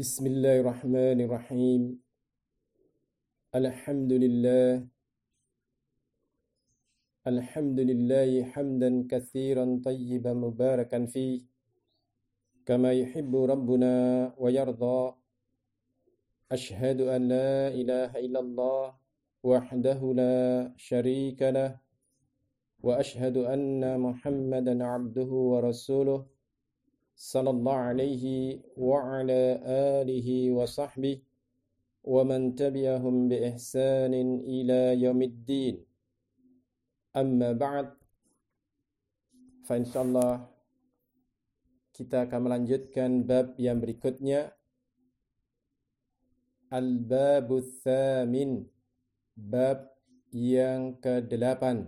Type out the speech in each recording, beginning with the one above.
Bismillahirrahmanirrahim. Alhamdulillah. Alhamdulillahi hamdan katsiran tayyiban mubarakan fi kama yuhibbu rabbuna wa yarda. Ashhadu an la ilaha illallah wahdahu la syarika lah wa ashhadu anna Muhammadan abduhu wa rasuluh sallallahu alaihi wa ala alihi wa sahbihi wa man tabi'ahum bi ihsanin ila yaumiddin. Amma ba'd. Fa insyaallah kita akan melanjutkan bab yang berikutnya, al-babul tsamin, bab yang ke-8,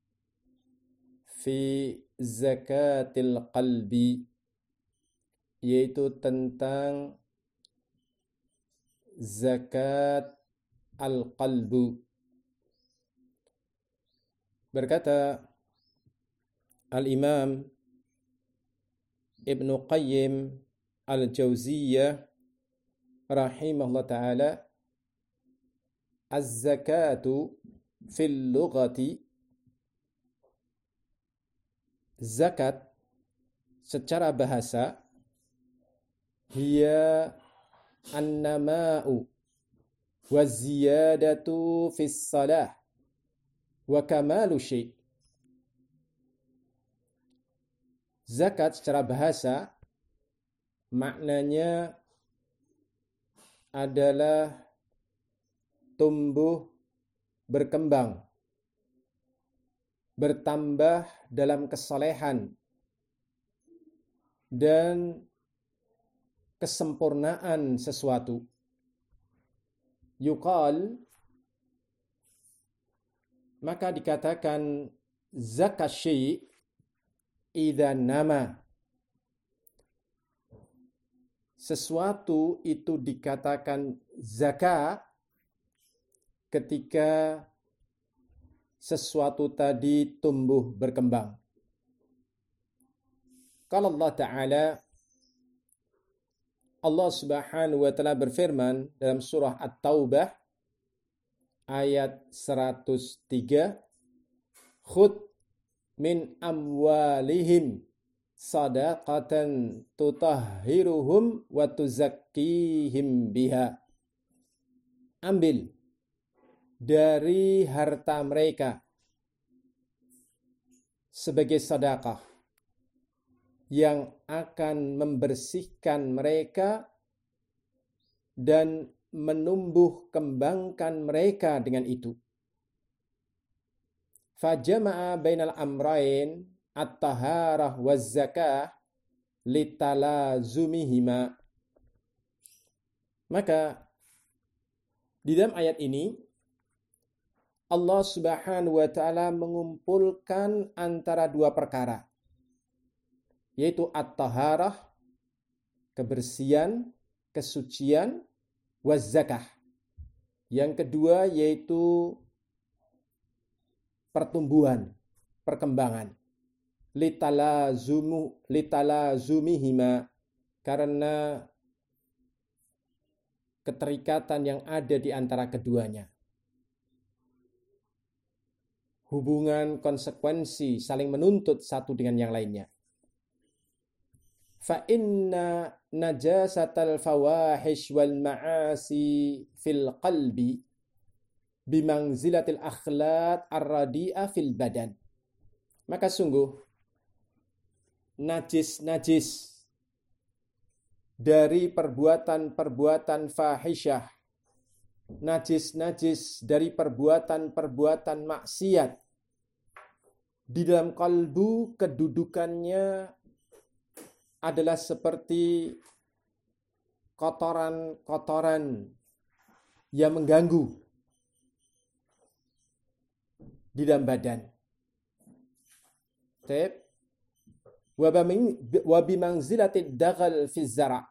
fi zakatil qalbi, yaitu tentang zakat al-qalbu. Berkata Al-Imam Ibnu Qayyim Al-Jauziyah rahimahullah ta'ala, az-zakatu fil lughati, zakat secara bahasa, hiya an-nama'u wa ziyadatu fis salah wa kamalu syai'. Zakat secara bahasa maknanya adalah tumbuh, berkembang, bertambah dalam kesalehan dan kesempurnaan sesuatu. Yuqal, maka dikatakan zakat syai' idza nama. Sesuatu itu dikatakan zakat ketika sesuatu tadi tumbuh berkembang. Kalau Allah Ta'ala, Allah Subhanahu wa ta'ala berfirman dalam surah At-Taubah ayat 103, khudh min amwalihim sadaqatan tutahhiruhum wa tuzakkihim biha. Ambil dari harta mereka sebagai sedekah yang akan membersihkan mereka dan menumbuh kembangkan mereka dengan itu. Fajama'a bainal amrayn at-taharah waz zakah litalazumihima. Maka di dalam ayat ini Allah Subhanahu wa ta'ala mengumpulkan antara dua perkara, yaitu at-taharah, kebersihan, kesucian, waz zakah. Yang kedua yaitu pertumbuhan, perkembangan. Litalazumihima, karena keterikatan yang ada di antara keduanya. Hubungan konsekuensi saling menuntut satu dengan yang lainnya. Fa inna najasatal fawahish wal ma'asi fil qalbi bimangzilatil akhlaq ar-radi'ah fil badan. Maka sungguh najis-najis dari perbuatan-perbuatan fahisyah, najis-najis dari perbuatan-perbuatan maksiat, di dalam kalbu kedudukannya adalah seperti kotoran-kotoran yang mengganggu di dalam badan. Wa bimangzilatid daghal fi zara',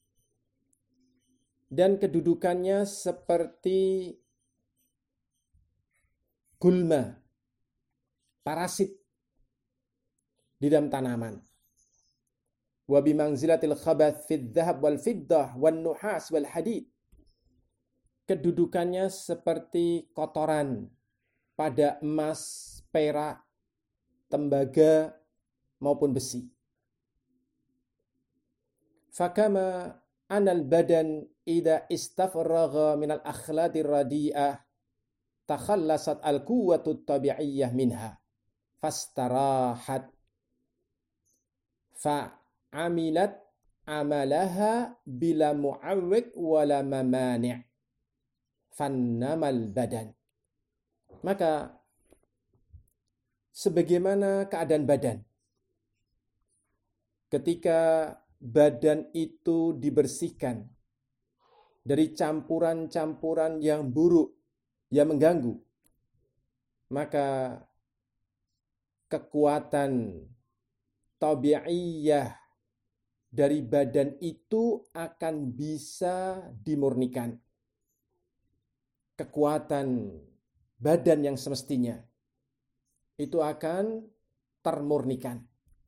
dan kedudukannya seperti gulma, parasit di dalam tanaman. wa bimanzilatil khabath fid dhahab wal fiddah wan nuhas wal hadid. Kedudukannya seperti kotoran pada emas, perak, tembaga maupun besi. Fakama anal badan idza istafragha minal akhladir radi'ah takhallasat al-quwwatu tabi'iyyah minha fastarahat fa'amilat amalaha bila mu'awwik wala mamani' fannamal badan. Maka sebagaimana keadaan badan ketika badan itu dibersihkan dari campuran-campuran yang buruk yang mengganggu, maka kekuatan tabi'iyah dari badan itu akan bisa dimurnikan. Kekuatan badan yang semestinya itu akan termurnikan.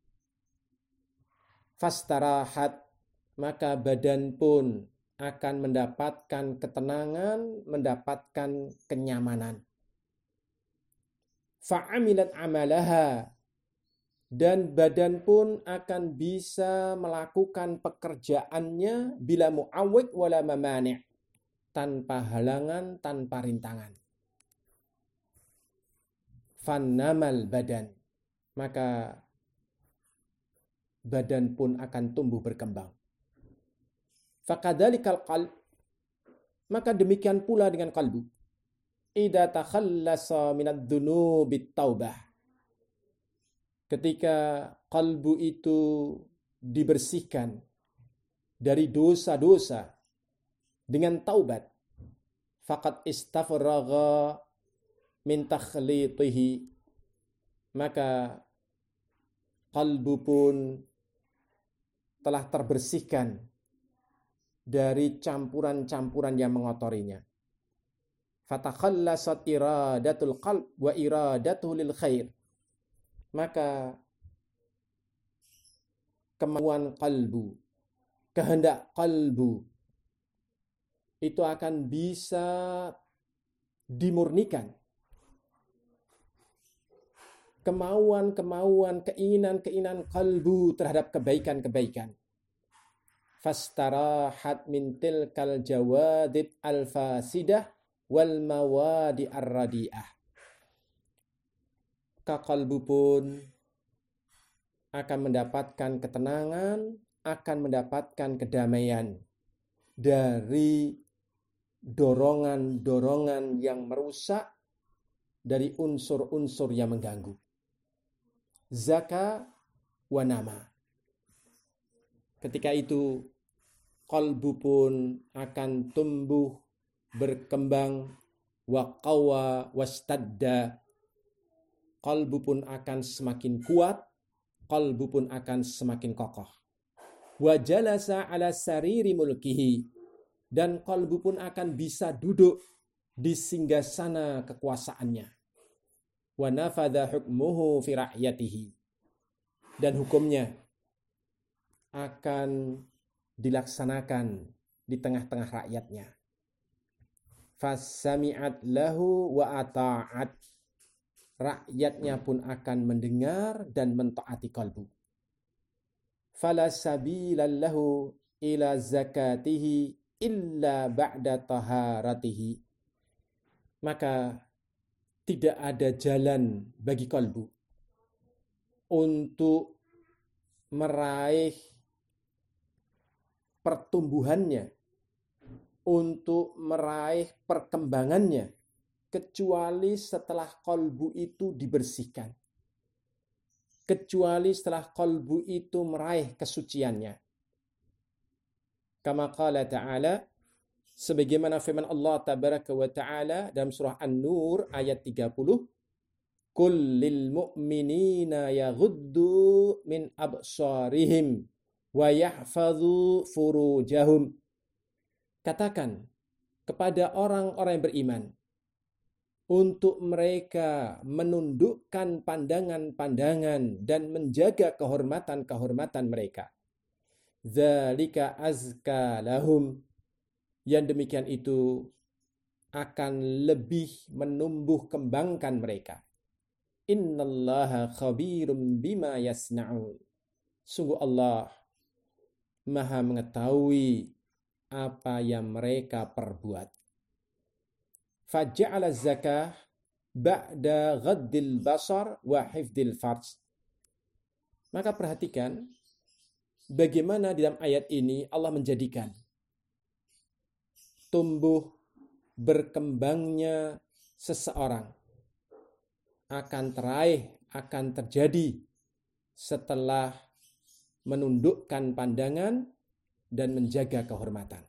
Fastarahat, maka badan pun akan mendapatkan ketenangan, mendapatkan kenyamanan. Fa'amilat amalaha, dan badan pun akan bisa melakukan pekerjaannya bila mu'awwik wala mamani', tanpa halangan, tanpa rintangan. Fannamal badan, maka badan pun akan tumbuh berkembang. Fakadzalikal qalb, maka demikian pula dengan kalbu. Idza takhallasa minadz dzunubit taubah, ketika kalbu itu dibersihkan dari dosa-dosa dengan taubat, faqad istafragha min takhlitihi, maka kalbu pun telah terbersihkan dari campuran-campuran yang mengotorinya. Fatakhallasat iradatul qalb wa iradatuhu lil khair, maka kemauan kalbu, kehendak kalbu itu akan bisa dimurnikan. Kemauan-kemauan, keinginan-keinginan kalbu terhadap kebaikan-kebaikan. Fastarahat min tilkal jawadib al-fasidah wal mawadi ar-radi'ah. Kalbu pun akan mendapatkan ketenangan, akan mendapatkan kedamaian dari dorongan-dorongan yang merusak, dari unsur-unsur yang mengganggu. Zaka wa nama. Ketika itu kalbu pun akan tumbuh, berkembang, wa qawa wastadda. Kalbu pun akan semakin kuat, kalbu pun akan semakin kokoh. Wa jalasa ala sariri mulkihi, dan kalbu pun akan bisa duduk di singgasana kekuasaannya. Wa nafadha hukmuhu fi ra'yatihi, dan hukumnya akan dilaksanakan di tengah-tengah rakyatnya. Fasami'at lahu wa ata'at, rakyatnya pun akan mendengar dan mentaati kalbu. Fala sabila lahu ila zakatihi illa ba'da taharatihi, maka tidak ada jalan bagi kalbu untuk meraih pertumbuhannya, untuk meraih perkembangannya, kecuali setelah kalbu itu dibersihkan, kecuali setelah kalbu itu meraih kesuciannya. Kama qala ta'ala, sebagaimana firman Allah tabaraka wa ta'ala dalam surah An-Nur ayat 30, Qul lil mu'minina yaghuddu min absarihim wa yahfadhu furujahum. Katakan kepada orang-orang yang beriman untuk mereka menundukkan pandangan-pandangan dan menjaga kehormatan-kehormatan mereka. dzalika azka lahum, yang demikian itu akan lebih menumbuh kembangkan mereka. Innallaha khabirum bima yasna'un, sungguh Allah Maha mengetahui apa yang mereka perbuat. Faja'ala zakah ba'da ghaddil basar wa hifdil farj. Maka perhatikan bagaimana di dalam ayat ini Allah menjadikan tumbuh berkembangnya seseorang akan terjadi setelah menundukkan pandangan dan menjaga kehormatan.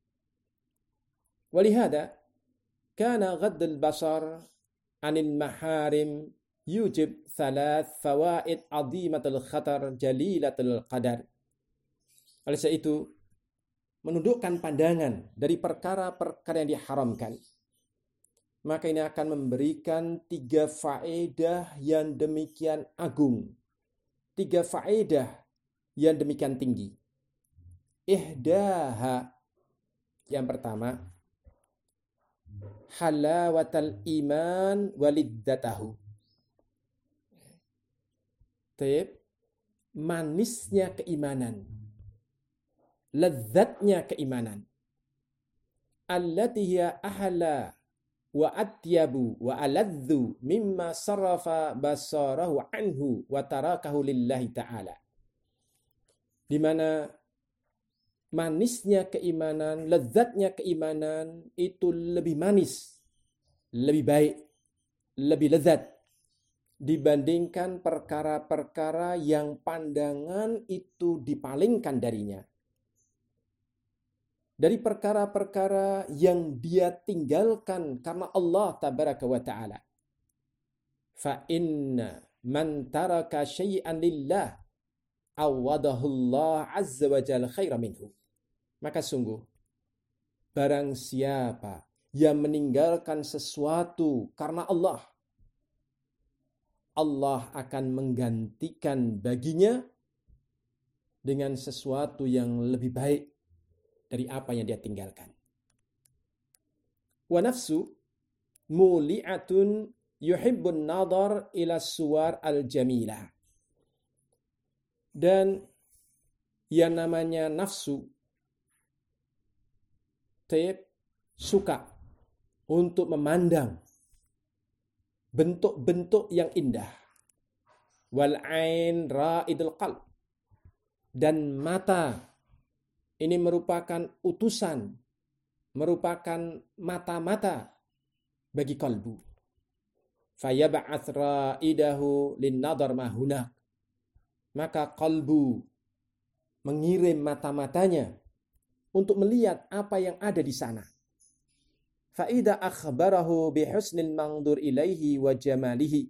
Walihada kana ghaddul basar anil maharim yujib thalath fawaid azimatul khatar jalilatul qadar. Oleh sebab itu, menundukkan pandangan dari perkara-perkara yang diharamkan, maka ini akan memberikan 3 faedah yang demikian agung, 3 faedah yang demikian tinggi. Ihdaha, yang pertama, halawatal iman waliddatahu. Manisnya keimanan, lezatnya keimanan. Allati hiya ahla wa atyabu wa aladzu mimma sarafa basarahu anhu wa tarakahu lillahi ta'ala. Di mana manisnya keimanan, lezatnya keimanan itu lebih manis, lebih baik, lebih lezat dibandingkan perkara-perkara yang pandangan itu dipalingkan darinya. Dari perkara-perkara yang dia tinggalkan karena Allah tabaraka wa ta'ala. Fa inna man taraka syai'an lillah awadahu Allah azza wa jalla khaira minhu. Maka sungguh, barang siapa yang meninggalkan sesuatu karena Allah, Allah akan menggantikan baginya dengan sesuatu yang lebih baik dari apa yang dia tinggalkan. Wa nafsu muli'atun yuhibbun nadhar ila suwar al-jamilah. Dan yang namanya nafsu suka untuk memandang bentuk-bentuk yang indah. Wal ain ra'idul qalb. Dan mata ini merupakan utusan, merupakan mata-mata bagi kalbu. Fayab'ats ra'idahu lin-nadhar ma hunak. Maka kalbu mengirim mata-matanya untuk melihat apa yang ada di sana. Fa'idha akhbarahu bihusnil mangdur ilaihi wa jamalihi.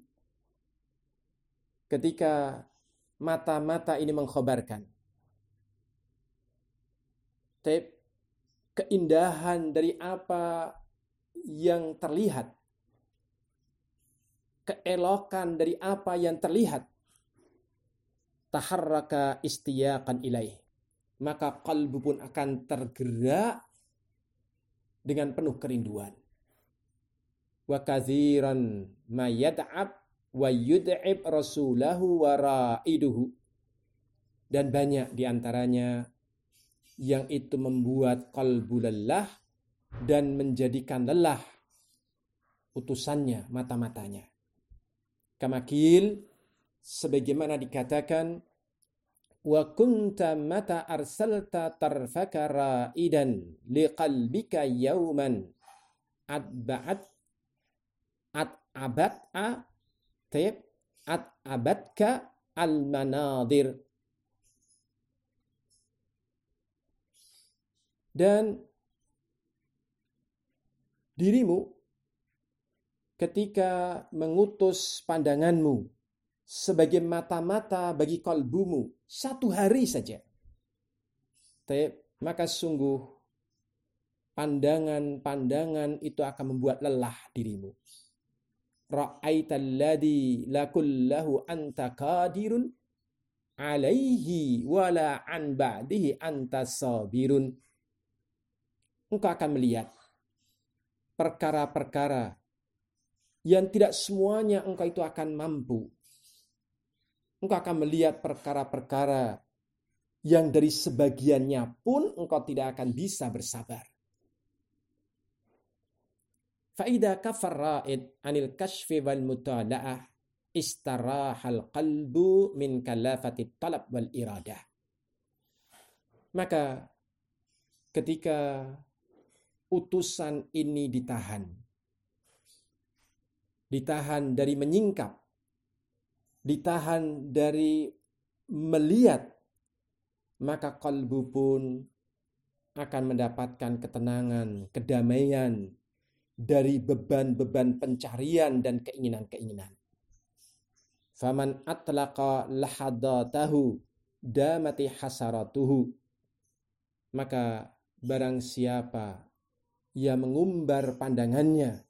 Ketika mata-mata ini mengkhabarkan keindahan dari apa yang terlihat, keelokan dari apa yang terlihat, taharraka istiyaqan ilaih, maka kalbu pun akan tergerak dengan penuh kerinduan. Wa katsiran ma yad'ab wa yud'ib rasulahu wa ra'iduhu. Dan banyak diantaranya yang itu membuat kalbu lelah dan menjadikan lelah utusannya, mata-matanya. Kamakil, sebagaimana dikatakan, wa kunta mata arsalta tarfaka ra'idan liqalbika yawman at'abatka al-manadir. Dan dirimu ketika mengutus pandanganmu sebagai mata-mata bagi kalbumu 1 hari saja, maka sungguh pandangan-pandangan itu akan membuat lelah dirimu. Ra'aital ladzi lakullahu anta qadirun alaihi wala an ba'dihi anta sabirun. Engkau akan melihat perkara-perkara yang tidak semuanya engkau itu akan mampu. Engkau akan melihat perkara-perkara yang dari sebagiannya pun engkau tidak akan bisa bersabar. Fa'idha kafar ra'id anil kashfi wal mutala'ah istarahal qalbu min kalafatit talab wal iradah. Maka ketika utusan ini ditahan dari menyingkap, ditahan dari melihat, maka kalbu pun akan mendapatkan ketenangan, kedamaian dari beban-beban pencarian dan keinginan-keinginan. Faman atlaqa lahadatahu damati hasaratuhu. Maka barang siapa yang mengumbar pandangannya,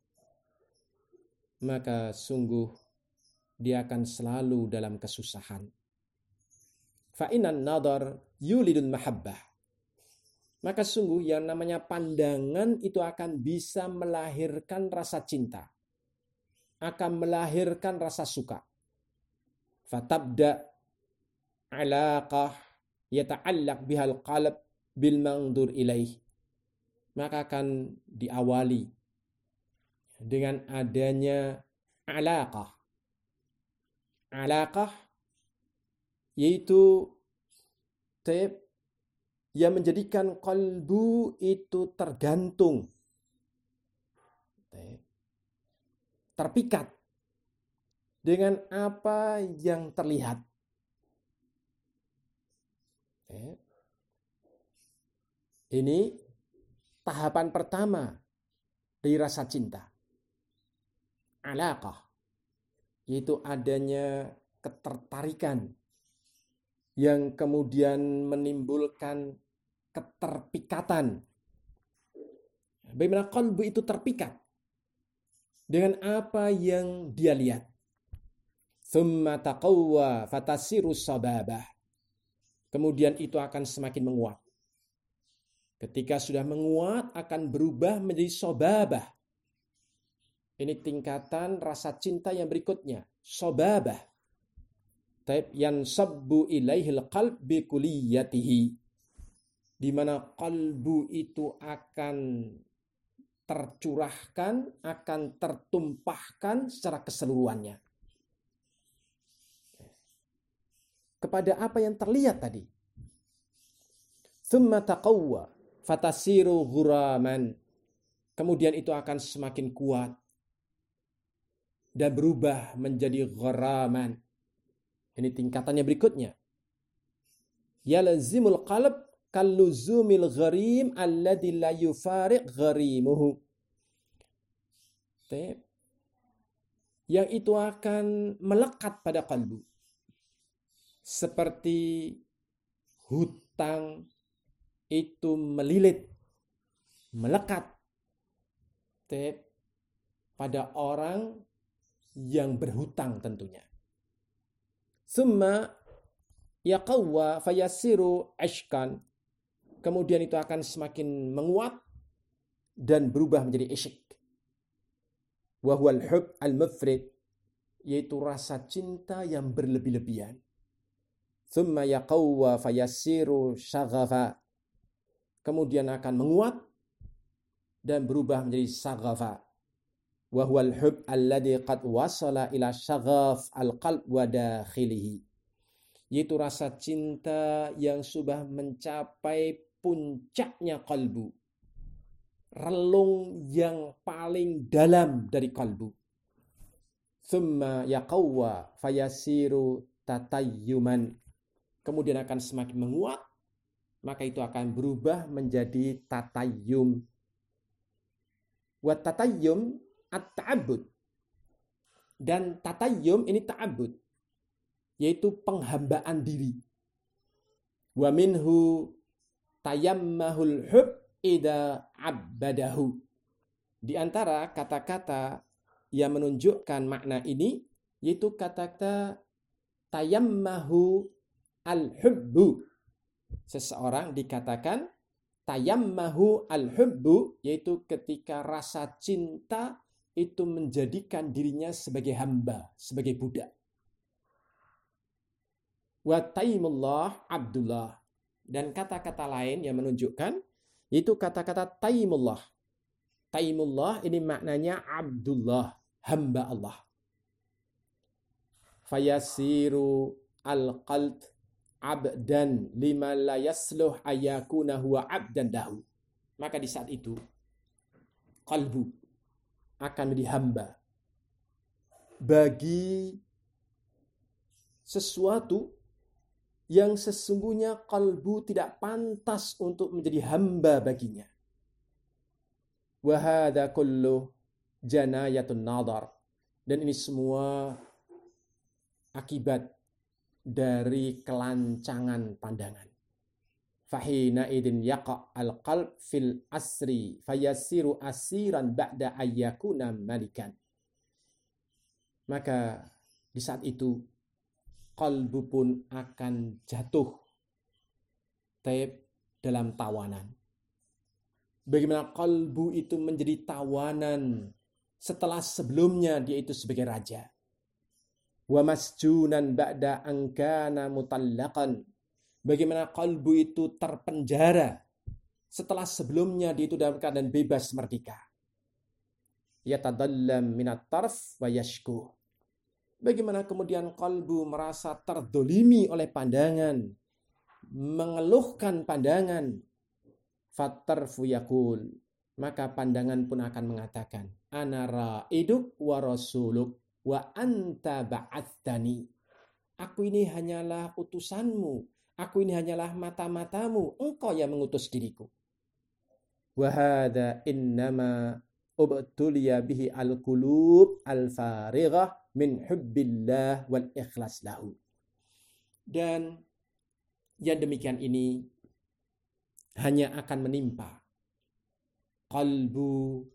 maka sungguh dia akan selalu dalam kesusahan. Fa'inan nadar yulidul mahabbah. Maka sungguh yang namanya pandangan itu akan bisa melahirkan rasa cinta, akan melahirkan rasa suka. Fatabda alaqah yata'allaq bihal qalb bil mangdur ilaih. Maka akan diawali dengan adanya alaqah. Alaqah yaitu yang menjadikan kalbu itu tergantung, terpikat dengan apa yang terlihat. Ini tahapan pertama dari rasa cinta. Alaqah, yaitu adanya ketertarikan yang kemudian menimbulkan keterpikatan. Bagaimana qalbu itu terpikat dengan apa yang dia lihat. Thumma taqawwa fatasiru sababah. Kemudian itu akan semakin menguat. Ketika sudah menguat akan berubah menjadi sababah. Ini tingkatan rasa cinta yang berikutnya, sababah. Yansabbu ilaihil qalb bi kulliyatihi, di mana kalbu itu akan tercurahkan, akan tertumpahkan secara keseluruhannya kepada apa yang terlihat tadi. Tsumma taqawwa fatasiru ghuraman. Kemudian itu akan semakin kuat dan berubah menjadi gharaman. Ini tingkatannya berikutnya. Yalzimul qalb kalluzumil gharim alladhi la yufariq gharimuhu. Yang itu akan melekat pada kalbu. Seperti hutang itu melilit, melekat pada orang yang berhutang tentunya. Summa yaqawwa fayasiru ashkan. Kemudian itu akan semakin menguat dan berubah menjadi isyik. Wa huwal hub al-mufrid, yaitu rasa cinta yang berlebih-lebihan. Summa yaqawwa fayasiru syaghafa. Kemudian akan menguat dan berubah menjadi syaghafa. Wa huwal hub alladhi qad wasala ila syaghaf al-qalb wa dakhilihi, yaitu rasa cinta yang sudah mencapai puncaknya kalbu, relung yang paling dalam dari kalbu. Thumma yaqawwa fayasiru tatayyuman. Kemudian akan semakin menguat, maka itu akan berubah menjadi tatayyum. Wa tatayyum at-ta'abbud. Dan tatayyum ini ta'abbud, yaitu penghambaan diri. Wa minhu tayammahul hub ida abbadahu. Di antara kata-kata yang menunjukkan makna ini, yaitu kata-kata tayammahu al-hubbu. Seseorang dikatakan tayammahu al-hubbu, yaitu ketika rasa cinta itu menjadikan dirinya sebagai hamba, sebagai budak. Wa taimullah abdullah. Dan kata-kata lain yang menunjukkan itu kata-kata taimullah. Taimullah ini maknanya abdullah, hamba Allah. Fayasiru al-qalb abdan lima la yasluh ayakuna huwa abdan dahu. Maka di saat itu kalbu akan menjadi hamba bagi sesuatu yang sesungguhnya kalbu tidak pantas untuk menjadi hamba baginya. Wa hadza kullu janayatun nadar. Dan ini semua akibat dari kelancangan pandangan. Fahina idin yaqa al-qalb fil asri fayasiru asiran ba'da ayyakuna malikan. Maka di saat itu kalbu pun akan jatuh dalam tawanan. Bagaimana kalbu itu menjadi tawanan setelah sebelumnya dia itu sebagai raja. Wa masjunan ba'da angkana mutallaqan. Bagaimana kalbu itu terpenjara setelah sebelumnya dia itu dalam keadaan bebas merdeka. Yatadallam minat tarf wa yashku. Bagaimana kemudian kalbu merasa terdolimi oleh pandangan, mengeluhkan pandangan. Fatarfu yakul, maka pandangan pun akan mengatakan, ana ra'iduk wa rasuluk wa anta ba'athani. Aku ini hanyalah utusanmu, aku ini hanyalah mata-matamu, engkau yang mengutus diriku. Wa hadza innama ubtuliya bihi al-qulub al-farighah min hubbillah wal ikhlas lahu. Dan yang demikian ini hanya akan menimpa kalbu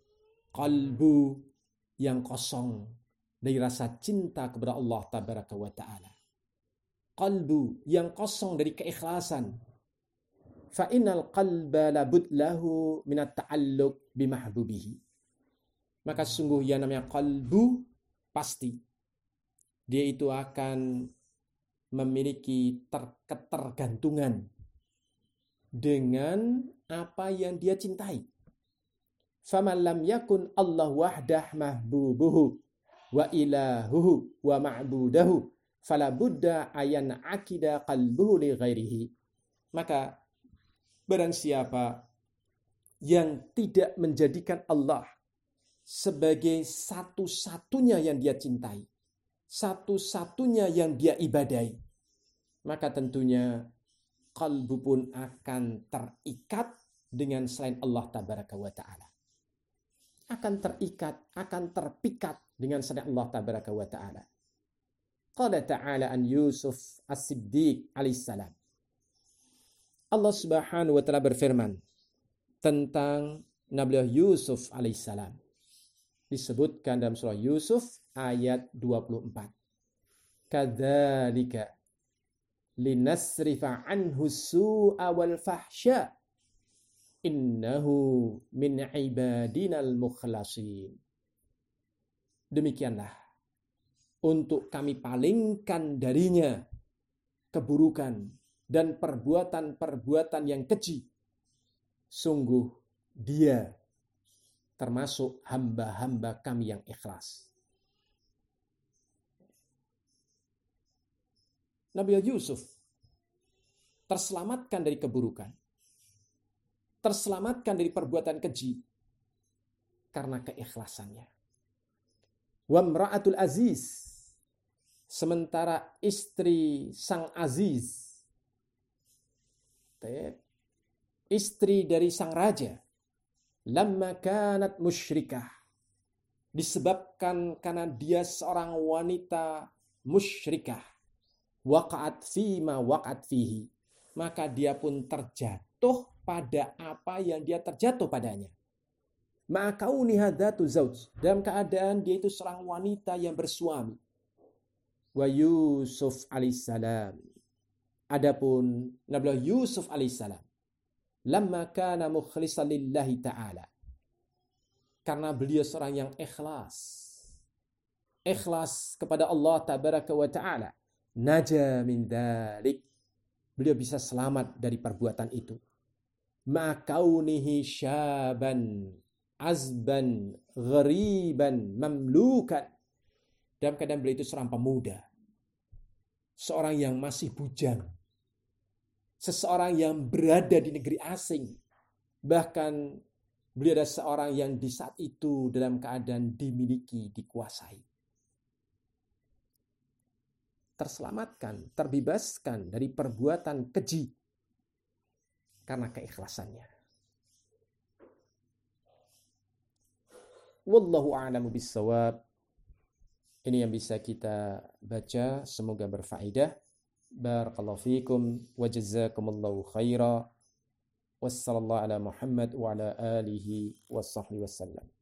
yang kosong dari rasa cinta kepada Allah tabaraka wa ta'ala. Kalbu yang kosong dari keikhlasan. Fa innal qalba labud lahu minat ta'alluq bimahbubihi. Maka sungguh yang namanya kalbu pasti dia itu akan memiliki ketergantungan dengan apa yang dia cintai. Faman lam yakun Allah wahdah mahbubuhu wa ilahuhu wa ma'budahu fala budda ayan akida qalbuhu li ghairihi. Maka barang siapa yang tidak menjadikan Allah sebagai satu-satunya yang dia cintai, satu-satunya yang dia ibadahi, maka tentunya kalbu pun akan terikat dengan selain Allah tabaraka wa ta'ala. Akan terikat, akan terpikat dengan selain Allah tabaraka wa ta'ala. Qala ta'ala an Yusuf as-Siddiq alaihissalam. Allah subhanahu wa ta'ala berfirman tentang Nabi Yusuf alaihissalam. Disebutkan dalam surah Yusuf ayat 24. Kadzalika linasrifa anhu su'a wal fahsya innahu min ibadinal mukhlasin. Demikianlah untuk kami palingkan darinya keburukan dan perbuatan-perbuatan yang keji. Sungguh dia termasuk hamba-hamba kami yang ikhlas. Nabi Yusuf terselamatkan dari keburukan, terselamatkan dari perbuatan keji karena keikhlasannya. Wa imra'atul aziz, sementara istri sang aziz, istri dari sang raja, lamma kanat musyrikah, disebabkan karena dia seorang wanita musyrikah, waqa'at fima waqa'at fihi, maka dia pun terjatuh pada apa yang dia terjatuh padanya. Ma'akauni hadatu zauj, dalam keadaan dia itu seorang wanita yang bersuami. Wa Yusuf alaihissalam Adapun Nabi Yusuf alaihissalam, lamma kana mukhlishan lillahi ta'ala, karena beliau seorang yang ikhlas kepada Allah tabaraka wa ta'ala, naja min dalik, beliau bisa selamat dari perbuatan itu. Ma'kaunihi syaban azban ghariban mamlukan, dalam keadaan beliau itu seorang pemuda, seorang yang masih bujang, seseorang yang berada di negeri asing, bahkan beliau adalah seorang yang di saat itu dalam keadaan dimiliki, dikuasai. Terselamatkan, terbebaskan dari perbuatan keji karena keikhlasannya. Wallahu a'lamu bissawab. Ini yang bisa kita baca, semoga berfaedah. Barakallahu fikum wa jazakumullahu khaira. Wassallallahu ala Muhammad wa ala alihi wa sahbihi wasallam.